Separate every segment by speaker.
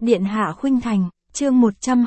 Speaker 1: Điện hạ khuynh thành, chương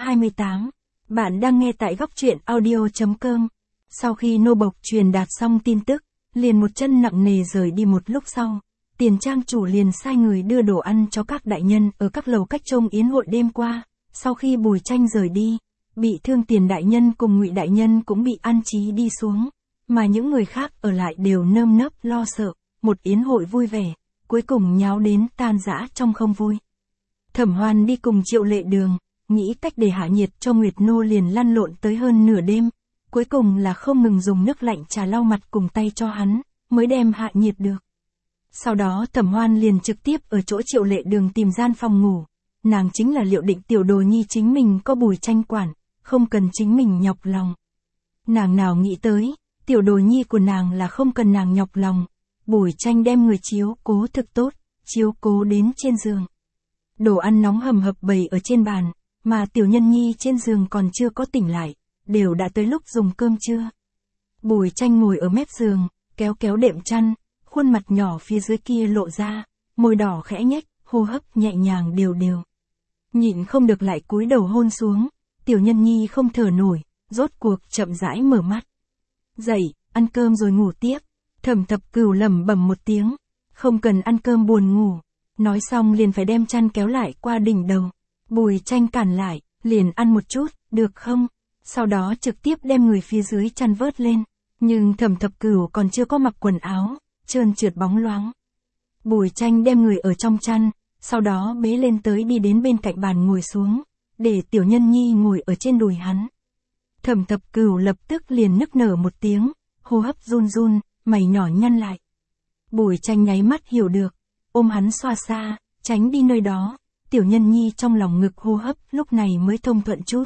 Speaker 1: 128. Bạn đang nghe tại góc truyện audio.com. Sau khi nô bộc truyền đạt xong tin tức, liền một chân nặng nề rời đi. Một lúc sau, Tiền trang chủ liền sai người đưa đồ ăn cho các đại nhân ở các lầu cách trông yến hội đêm qua. Sau khi Bùi Tranh rời đi, bị thương Tiền đại nhân cùng Ngụy đại nhân cũng bị an trí đi xuống, mà những người khác ở lại đều nơm nớp lo sợ. Một yến hội vui vẻ, cuối cùng nháo đến tan rã trong không vui. Thẩm Hoan đi cùng Triệu Lệ Đường, nghĩ cách để hạ nhiệt cho Nguyệt Nô liền lăn lộn tới hơn nửa đêm, cuối cùng là không ngừng dùng nước lạnh trà lau mặt cùng tay cho hắn, mới đem hạ nhiệt được. Sau đó Thẩm Hoan liền trực tiếp ở chỗ Triệu Lệ Đường tìm gian phòng ngủ, nàng chính là liệu định Tiểu Đồ Nhi chính mình có Bùi Tranh quản, không cần chính mình nhọc lòng. Nàng nào nghĩ tới, Tiểu Đồ Nhi của nàng là không cần nàng nhọc lòng, Bùi Tranh đem người chiếu cố thực tốt, chiếu cố đến trên giường. Đồ ăn nóng hầm hập bày ở trên bàn, mà Tiểu Nhân Nhi trên giường còn chưa có tỉnh lại, đều đã tới lúc dùng cơm trưa. Bùi Tranh ngồi ở mép giường, kéo kéo đệm chăn, khuôn mặt nhỏ phía dưới kia lộ ra, môi đỏ khẽ nhếch, hô hấp nhẹ nhàng đều đều. Nhịn không được lại cúi đầu hôn xuống, Tiểu Nhân Nhi không thở nổi, rốt cuộc chậm rãi mở mắt. Dậy, ăn cơm rồi ngủ tiếp. Thẩm Thập Cửu lẩm bẩm một tiếng, không cần ăn cơm buồn ngủ. Nói xong liền phải đem chăn kéo lại qua đỉnh đầu. Bùi Tranh cản lại, liền ăn một chút, được không? Sau đó trực tiếp đem người phía dưới chăn vớt lên. Nhưng Thẩm Thập Cửu còn chưa có mặc quần áo, trơn trượt bóng loáng. Bùi Tranh đem người ở trong chăn, sau đó bế lên tới đi đến bên cạnh bàn ngồi xuống, để Tiểu Nhân Nhi ngồi ở trên đùi hắn. Thẩm Thập Cửu lập tức liền nức nở một tiếng, hô hấp run run, mày nhỏ nhăn lại. Bùi Tranh nháy mắt hiểu được, ôm hắn xoa xa, tránh đi nơi đó, Tiểu Nhân Nhi trong lòng ngực hô hấp lúc này mới thông thuận chút.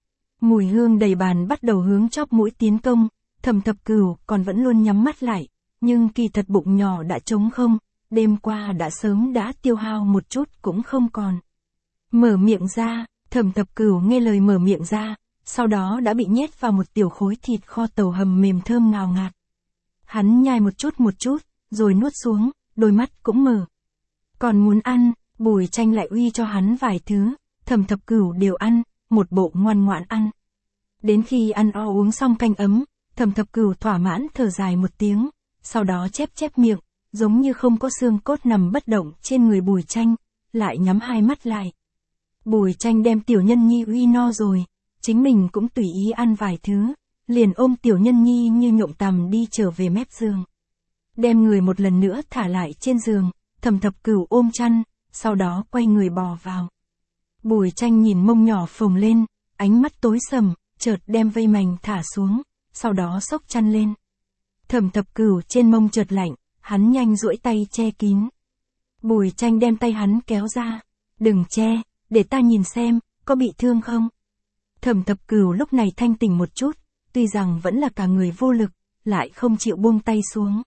Speaker 1: Mùi hương đầy bàn bắt đầu hướng chóp mũi tiến công, Thẩm Thập Cửu còn vẫn luôn nhắm mắt lại, nhưng kỳ thật bụng nhỏ đã trống không, đêm qua đã sớm đã tiêu hao một chút cũng không còn. Mở miệng ra, Thẩm Thập Cửu nghe lời mở miệng ra, sau đó đã bị nhét vào một tiểu khối thịt kho tàu hầm mềm thơm ngào ngạt. Hắn nhai một chút, rồi nuốt xuống, đôi mắt cũng mở. Còn muốn ăn, Bùi Tranh lại uy cho hắn vài thứ, Thẩm Thập Cửu đều ăn, một bộ ngoan ngoãn ăn. Đến khi ăn uống xong canh ấm, Thẩm Thập Cửu thỏa mãn thở dài một tiếng, sau đó chép miệng, giống như không có xương cốt nằm bất động trên người Bùi Tranh, lại nhắm hai mắt lại. Bùi Tranh đem Tiểu Nhân Nhi uy no rồi, chính mình cũng tùy ý ăn vài thứ, liền ôm Tiểu Nhân Nhi như nhộng tằm đi trở về mép giường. Đem người một lần nữa thả lại trên giường, Thẩm Thập Cửu ôm chăn, sau đó quay người bò vào. Bùi Tranh nhìn mông nhỏ phồng lên, ánh mắt tối sầm, chợt đem vây mành thả xuống, sau đó xốc chăn lên. Thẩm Thập Cửu trên mông chợt lạnh, hắn nhanh duỗi tay che kín. Bùi Tranh đem tay hắn kéo ra, đừng che, để ta nhìn xem, có bị thương không? Thẩm Thập Cửu lúc này thanh tỉnh một chút, tuy rằng vẫn là cả người vô lực, lại không chịu buông tay xuống.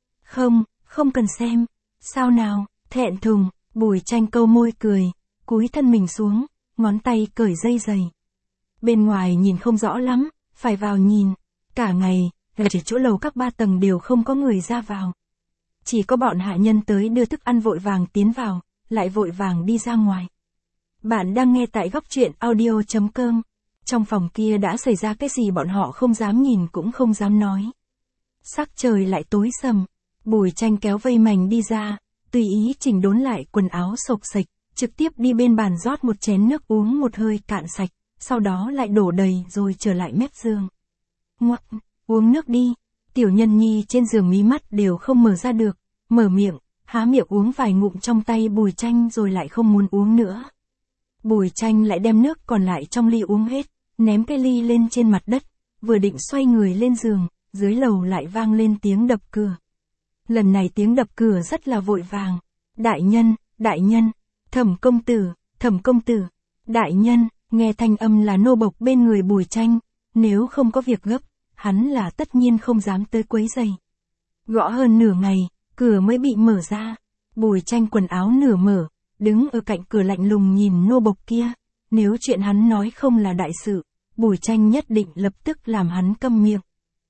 Speaker 1: Không cần xem. Sao nào, thẹn thùng, Bùi Tranh câu môi cười, cúi thân mình xuống, ngón tay cởi dây giày. Bên ngoài nhìn không rõ lắm, phải vào nhìn. Cả ngày, chỉ chỗ lầu các 3 tầng đều không có người ra vào. Chỉ có bọn hạ nhân tới đưa thức ăn vội vàng tiến vào, lại vội vàng đi ra ngoài. Bạn đang nghe tại góc truyện audio.com. Trong phòng kia đã xảy ra cái gì bọn họ không dám nhìn cũng không dám nói. Sắc trời lại tối sầm, Bùi Tranh kéo vây mành đi ra, tùy ý chỉnh đốn lại quần áo xộc xệch, trực tiếp đi bên bàn rót một chén nước uống một hơi cạn sạch, sau đó lại đổ đầy rồi trở lại mép giường. Ngoặc, uống nước đi. Tiểu Nhân Nhi trên giường mí mắt đều không mở ra được, mở miệng, há miệng uống vài ngụm trong tay Bùi Tranh rồi lại không muốn uống nữa. Bùi Tranh lại đem nước còn lại trong ly uống hết, ném cái ly lên trên mặt đất, vừa định xoay người lên giường, dưới lầu lại vang lên tiếng đập cửa. Lần này tiếng đập cửa rất là vội vàng. Đại nhân, Thẩm công tử, đại nhân, nghe thanh âm là nô bộc bên người Bùi Tranh, nếu không có việc gấp, hắn là tất nhiên không dám tới quấy rầy. Gõ hơn nửa ngày, cửa mới bị mở ra. Bùi Tranh quần áo nửa mở, đứng ở cạnh cửa lạnh lùng nhìn nô bộc kia. Nếu chuyện hắn nói không là đại sự, Bùi Tranh nhất định lập tức làm hắn câm miệng.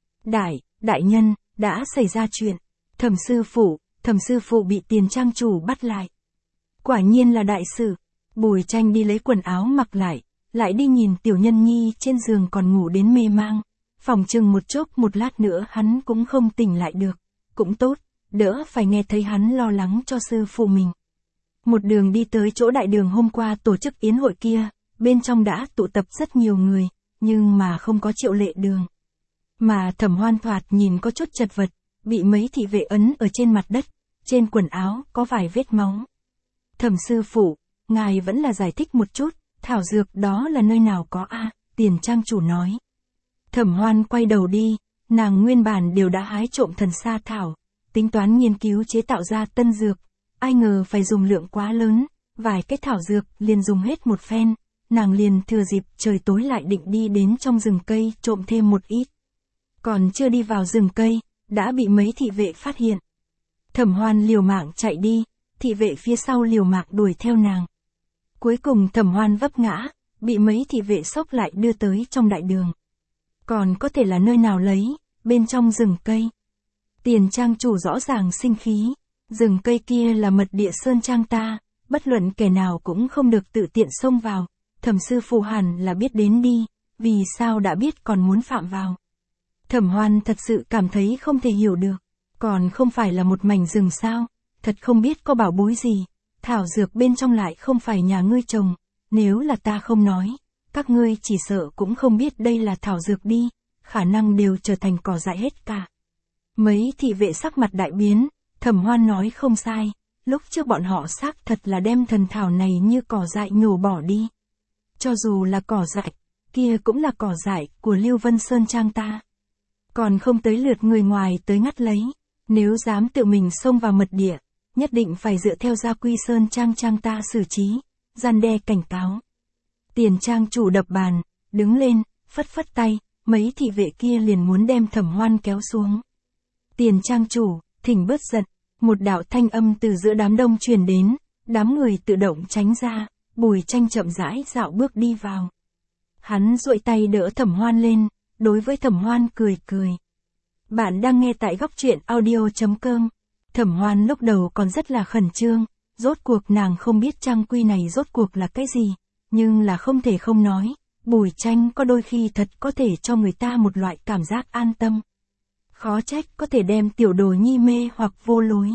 Speaker 1: Đại nhân, đã xảy ra chuyện. Thẩm sư phụ bị Tiền trang chủ bắt lại. Quả nhiên là đại sự. Bùi Tranh đi lấy quần áo mặc lại đi nhìn Tiểu Nhân Nhi trên giường còn ngủ đến mê mang. Phòng chừng một chốc một lát nữa hắn cũng không tỉnh lại được. Cũng tốt, đỡ phải nghe thấy hắn lo lắng cho sư phụ mình. Một đường đi tới chỗ đại đường hôm qua tổ chức yến hội kia, bên trong đã tụ tập rất nhiều người, nhưng mà không có Triệu Lệ Đường. Mà Thẩm Hoan thoạt nhìn có chút chật vật, bị mấy thị vệ ấn ở trên mặt đất, trên quần áo có vài vết máu. Thẩm sư phụ, ngài vẫn là giải thích một chút, thảo dược đó là nơi nào có a? Tiền trang chủ nói. Thẩm Hoan quay đầu đi, nàng nguyên bản đều đã hái trộm thần sa thảo, tính toán nghiên cứu chế tạo ra tân dược, ai ngờ phải dùng lượng quá lớn, vài cái thảo dược liền dùng hết một phen, nàng liền thừa dịp trời tối lại định đi đến trong rừng cây trộm thêm một ít. Còn chưa đi vào rừng cây, đã bị mấy thị vệ phát hiện. Thẩm Hoan liều mạng chạy đi, thị vệ phía sau liều mạng đuổi theo nàng. Cuối cùng Thẩm Hoan vấp ngã, bị mấy thị vệ xốc lại đưa tới trong đại đường. Còn có thể là nơi nào lấy, bên trong rừng cây. Tiền trang chủ rõ ràng sinh khí, rừng cây kia là mật địa sơn trang ta, bất luận kẻ nào cũng không được tự tiện xông vào, Thẩm sư phụ hẳn là biết đến đi, vì sao đã biết còn muốn phạm vào. Thẩm Hoan thật sự cảm thấy không thể hiểu được, còn không phải là một mảnh rừng sao, thật không biết có bảo bối gì, thảo dược bên trong lại không phải nhà ngươi trồng, nếu là ta không nói, các ngươi chỉ sợ cũng không biết đây là thảo dược đi, khả năng đều trở thành cỏ dại hết cả. Mấy thị vệ sắc mặt đại biến, Thẩm Hoan nói không sai, lúc trước bọn họ xác thật là đem thần thảo này như cỏ dại nhổ bỏ đi. Cho dù là cỏ dại, kia cũng là cỏ dại của Lưu Vân Sơn Trang ta. Còn không tới lượt người ngoài tới ngắt lấy, nếu dám tự mình xông vào mật địa, nhất định phải dựa theo gia quy Sơn Trang ta xử trí, gian đe cảnh cáo. Tiền trang chủ đập bàn, đứng lên, phất phất tay, mấy thị vệ kia liền muốn đem Thẩm Hoan kéo xuống. Tiền trang chủ, thỉnh bớt giận, một đạo thanh âm từ giữa đám đông truyền đến, đám người tự động tránh ra, Bùi Tranh chậm rãi dạo bước đi vào. Hắn duỗi tay đỡ Thẩm Hoan lên, đối với Thẩm Hoan cười cười. Bạn đang nghe tại góc truyện audio.com. Thẩm Hoan lúc đầu còn rất là khẩn trương, rốt cuộc nàng không biết trang quy này rốt cuộc là cái gì, nhưng là không thể không nói, Bùi Tranh có đôi khi thật có thể cho người ta một loại cảm giác an tâm. Khó trách có thể đem tiểu đồ nhi mê hoặc vô lối.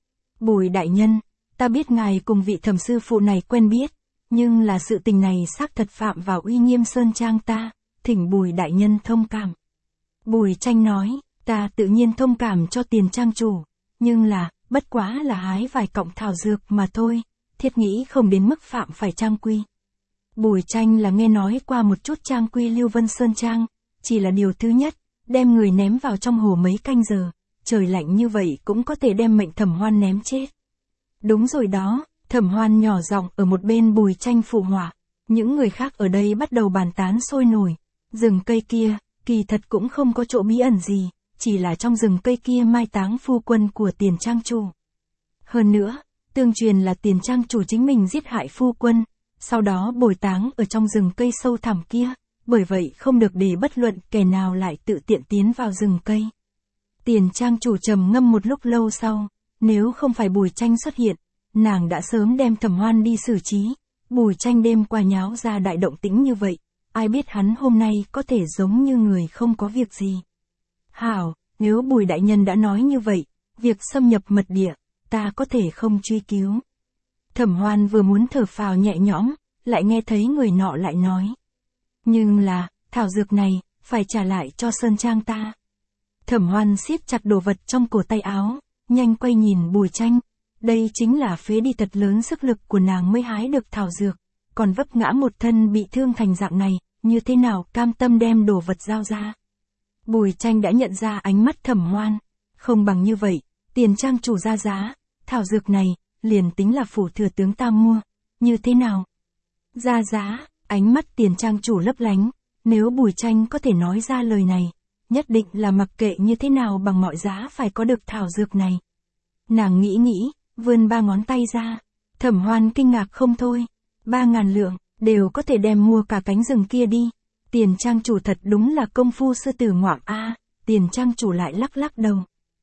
Speaker 1: Bùi đại nhân, ta biết ngài cùng vị thẩm sư phụ này quen biết, nhưng là sự tình này xác thật phạm vào uy nghiêm Sơn Trang ta, thỉnh Bùi đại nhân thông cảm. Bùi Tranh nói, ta tự nhiên thông cảm cho tiền trang chủ, nhưng là, bất quá là hái vài cọng thảo dược mà thôi, thiết nghĩ không đến mức phạm phải trang quy. Bùi Tranh là nghe nói qua một chút trang quy Lưu Vân Sơn Trang, chỉ là điều thứ nhất, đem người ném vào trong hồ mấy canh giờ, trời lạnh như vậy cũng có thể đem mệnh Thẩm Hoan ném chết. Đúng rồi đó, Thẩm Hoan nhỏ giọng ở một bên Bùi Tranh phụ họa, những người khác ở đây bắt đầu bàn tán sôi nổi, rừng cây kia, kỳ thật cũng không có chỗ bí ẩn gì, chỉ là trong rừng cây kia mai táng phu quân của tiền trang chủ. Hơn nữa, tương truyền là tiền trang chủ chính mình giết hại phu quân, sau đó bồi táng ở trong rừng cây sâu thẳm kia, bởi vậy không được để bất luận kẻ nào lại tự tiện tiến vào rừng cây. Tiền trang chủ trầm ngâm một lúc lâu sau, nếu không phải Bùi Tranh xuất hiện, nàng đã sớm đem Thẩm Hoan đi xử trí, Bùi Tranh đêm qua nháo ra đại động tĩnh như vậy, ai biết hắn hôm nay có thể giống như người không có việc gì. Hảo, nếu Bùi đại nhân đã nói như vậy, việc xâm nhập mật địa, ta có thể không truy cứu. Thẩm Hoan vừa muốn thở phào nhẹ nhõm, lại nghe thấy người nọ lại nói. Nhưng là, thảo dược này, phải trả lại cho Sơn Trang ta. Thẩm Hoan siết chặt đồ vật trong cổ tay áo, nhanh quay nhìn Bùi Tranh. Đây chính là phế đi thật lớn sức lực của nàng mới hái được thảo dược, còn vấp ngã một thân bị thương thành dạng này, như thế nào cam tâm đem đồ vật giao ra. Bùi Tranh đã nhận ra ánh mắt Thẩm Hoan, không bằng như vậy, tiền trang chủ ra giá, thảo dược này, liền tính là phủ thừa tướng ta mua, như thế nào? Ra giá, ánh mắt tiền trang chủ lấp lánh, nếu Bùi Tranh có thể nói ra lời này, nhất định là mặc kệ như thế nào bằng mọi giá phải có được thảo dược này. Nàng nghĩ, vươn 3 ngón tay ra, Thẩm Hoan kinh ngạc không thôi, 3.000 lượng, đều có thể đem mua cả cánh rừng kia đi. Tiền trang chủ thật đúng là công phu sư tử ngoạm a. Tiền trang chủ lại lắc lắc đầu.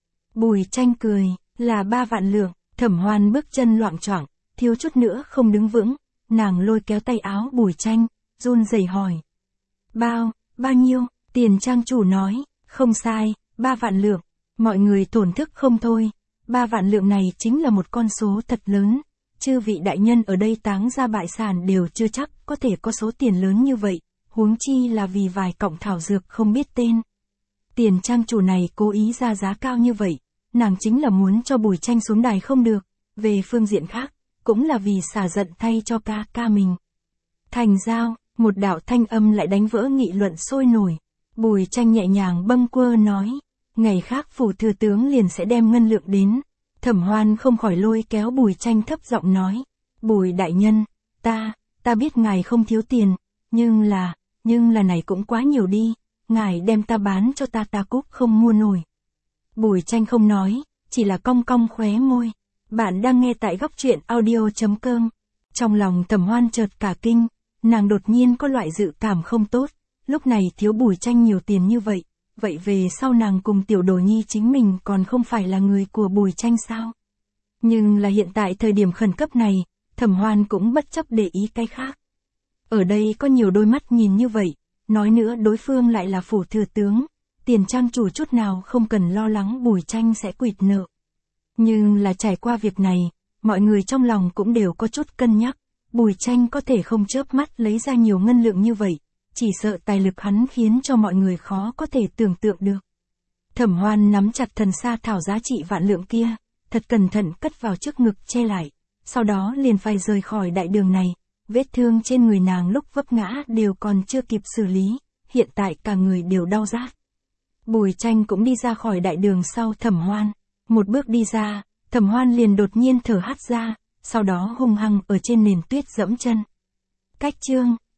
Speaker 1: Bùi Tranh cười, là 3 vạn lượng, Thẩm Hoan bước chân loạng choạng, thiếu chút nữa không đứng vững, nàng lôi kéo tay áo Bùi Tranh, run rẩy hỏi. Bao nhiêu? Tiền trang chủ nói, không sai, 3 vạn lượng. Mọi người thổn thức không thôi. 3 vạn lượng này chính là một con số thật lớn. Chư vị đại nhân ở đây táng ra bại sản đều chưa chắc có thể có số tiền lớn như vậy, huống chi là vì vài cọng thảo dược không biết tên. Tiền trang chủ này cố ý ra giá cao như vậy, nàng chính là muốn cho Bùi Tranh xuống đài không được, về phương diện khác, cũng là vì xả giận thay cho ca mình. Thành giao, một đạo thanh âm lại đánh vỡ nghị luận sôi nổi. Bùi Tranh nhẹ nhàng bâng quơ nói, ngày khác phủ thừa tướng liền sẽ đem ngân lượng đến. Thẩm Hoan không khỏi lôi kéo Bùi Tranh thấp giọng nói, Bùi đại nhân, ta biết ngài không thiếu tiền, nhưng là này cũng quá nhiều đi, ngài đem ta bán cho ta cúp không mua nổi. Bùi Tranh không nói, chỉ là cong cong khóe môi. Bạn đang nghe tại góc truyện audio.com. Trong lòng Thẩm Hoan chợt cả kinh, nàng đột nhiên có loại dự cảm không tốt, lúc này thiếu Bùi Tranh nhiều tiền như vậy. Vậy về sau nàng cùng tiểu đồ nhi chính mình còn không phải là người của Bùi Tranh sao? Nhưng là hiện tại thời điểm khẩn cấp này, Thẩm Hoan cũng bất chấp để ý cái khác. Ở đây có nhiều đôi mắt nhìn như vậy, nói nữa đối phương lại là phủ thừa tướng, tiền trang chủ chút nào không cần lo lắng Bùi Tranh sẽ quỵt nợ. Nhưng là trải qua việc này, mọi người trong lòng cũng đều có chút cân nhắc, Bùi Tranh có thể không chớp mắt lấy ra nhiều ngân lượng như vậy. Chỉ sợ tài lực hắn khiến cho mọi người khó có thể tưởng tượng được. Thẩm Hoan nắm chặt thần sa thảo giá trị vạn lượng kia, thật cẩn thận cất vào trước ngực che lại, sau đó liền phải rời khỏi đại đường này, vết thương trên người nàng lúc vấp ngã đều còn chưa kịp xử lý, hiện tại cả người đều đau rát. Bùi Tranh cũng đi ra khỏi đại đường sau Thẩm Hoan, một bước đi ra, Thẩm Hoan liền đột nhiên thở hắt ra, sau đó hung hăng ở trên nền tuyết dẫm chân. Cách chương